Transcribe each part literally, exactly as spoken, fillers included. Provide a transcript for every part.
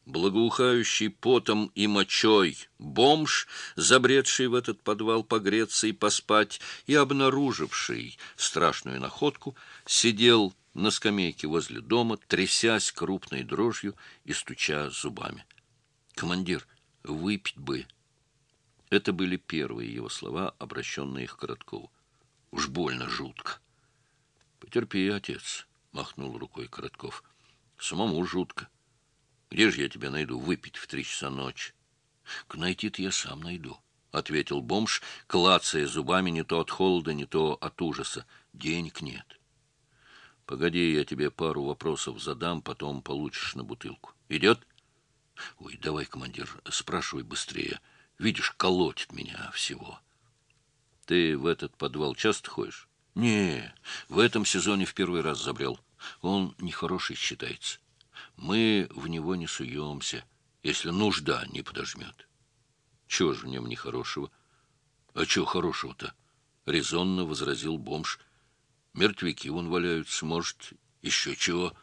Благоухающий потом и мочой бомж, забредший в этот подвал погреться и поспать, и обнаруживший страшную находку, сидел на скамейке возле дома, трясясь крупной дрожью и стуча зубами. «Командир, выпить бы!» Это были первые его слова, обращенные к Короткову. «Уж больно жутко!» «Потерпи, отец!» — махнул рукой Коротков. «Самому жутко. Где же я тебя найду выпить в три часа ночи?» — Найти-то я сам найду, — ответил бомж, клацая зубами не то от холода, не то от ужаса. Денег нет. — Погоди, я тебе пару вопросов задам, потом получишь на бутылку. Идет? — Ой, давай, командир, спрашивай быстрее. Видишь, колотит меня всего. — Ты в этот подвал часто ходишь? — Не, в этом сезоне в первый раз забрел. Он нехороший считается. Мы в него не суемся, если нужда не подожмет. Чего же в нем нехорошего? А чего хорошего-то? Резонно возразил бомж. Мертвяки вон валяются, может, еще чего.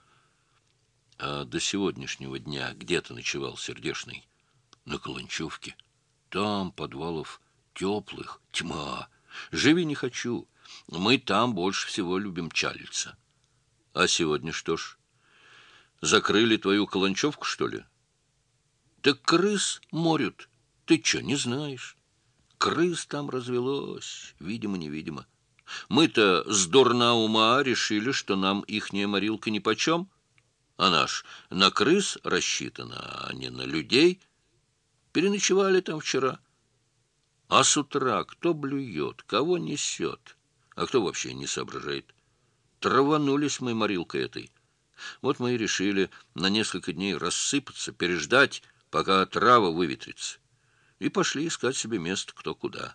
А до сегодняшнего дня где ты ночевал, сердешный? На Каланчевке. Там подвалов теплых тьма. Живи не хочу. Мы там больше всего любим чалиться. А сегодня что ж? Закрыли твою Каланчевку, что ли? Так крыс морют. Ты что, не знаешь? Крыс там развелось, видимо-невидимо. Мы-то с дурна ума решили, что нам ихняя морилка нипочем, а наш на крыс рассчитана, а не на людей. Переночевали там вчера. А с утра кто блюет, кого несет, а кто вообще не соображает. Траванулись мы морилкой этой. Вот мы и решили на несколько дней рассыпаться, переждать, пока трава выветрится. И пошли искать себе место кто куда.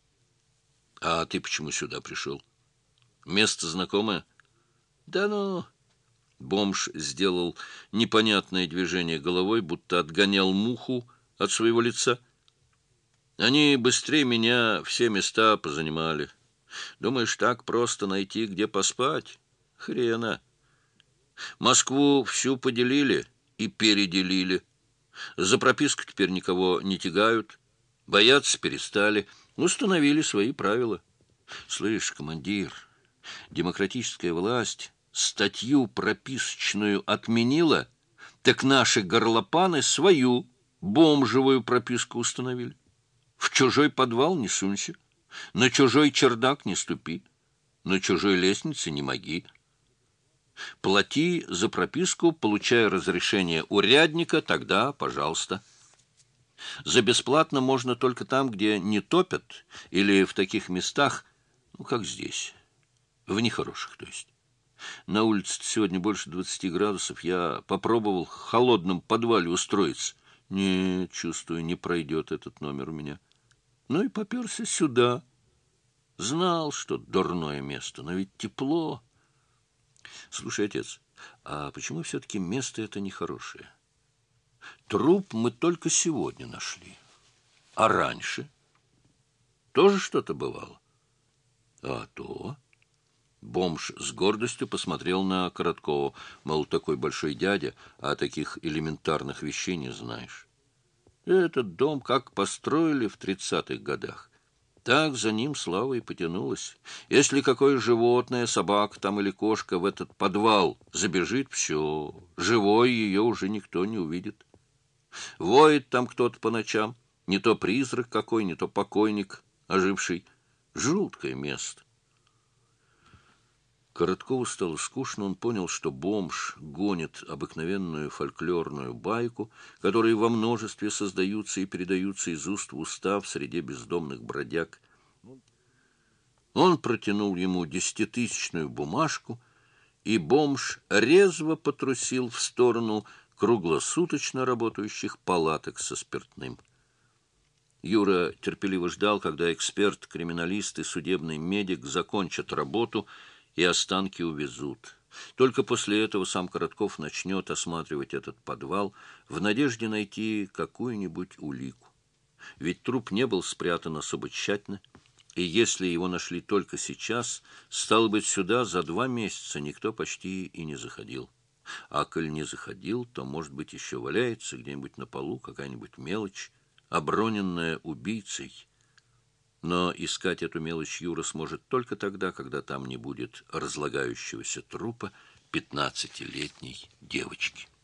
А ты почему сюда пришел? Место знакомое? Да ну... Бомж сделал непонятное движение головой, будто отгонял муху от своего лица. Они быстрее меня все места позанимали. Думаешь, так просто найти, где поспать? Хрена. Москву всю поделили и переделили. За прописку теперь никого не тягают. Бояться перестали. Установили свои правила. Слышь, командир, демократическая власть статью прописочную отменила, так наши горлопаны свою бомжевую прописку установили. В чужой подвал не сунься, на чужой чердак не ступи, на чужой лестнице не моги. Плати за прописку, получая разрешение урядника, тогда, пожалуйста. За бесплатно можно только там, где не топят, или в таких местах, ну, как здесь, в нехороших, то есть. На улице сегодня больше двадцати градусов. Я попробовал в холодном подвале устроиться. Не, чувствую, не пройдет этот номер у меня. Ну и поперся сюда. Знал, что дурное место, но ведь тепло. Слушай, отец, а почему все-таки место это нехорошее? Труп мы только сегодня нашли. А раньше? Тоже что-то бывало? А то... Бомж с гордостью посмотрел на Короткова, мол, такой большой дядя, а таких элементарных вещей не знаешь. Этот дом как построили в тридцатых годах, так за ним слава и потянулась. Если какое животное, собака там или кошка в этот подвал забежит, все, живой ее уже никто не увидит. Воет там кто-то по ночам, не то призрак какой, не то покойник оживший. Жуткое место. Короткову стало скучно, он понял, что бомж гонит обыкновенную фольклорную байку, которые во множестве создаются и передаются из уст в уста в среде бездомных бродяг. Он протянул ему десятитысячную бумажку, и бомж резво потрусил в сторону круглосуточно работающих палаток со спиртным. Юра терпеливо ждал, когда эксперт, криминалист и судебный медик закончат работу и останки увезут. Только после этого сам Коротков начнет осматривать этот подвал в надежде найти какую-нибудь улику. Ведь труп не был спрятан особо тщательно, и если его нашли только сейчас, стало быть, сюда за два месяца никто почти и не заходил. А коль не заходил, то, может быть, еще валяется где-нибудь на полу какая-нибудь мелочь, оброненная убийцей. Но искать эту мелочь Юра сможет только тогда, когда там не будет разлагающегося трупа пятнадцатилетней девочки.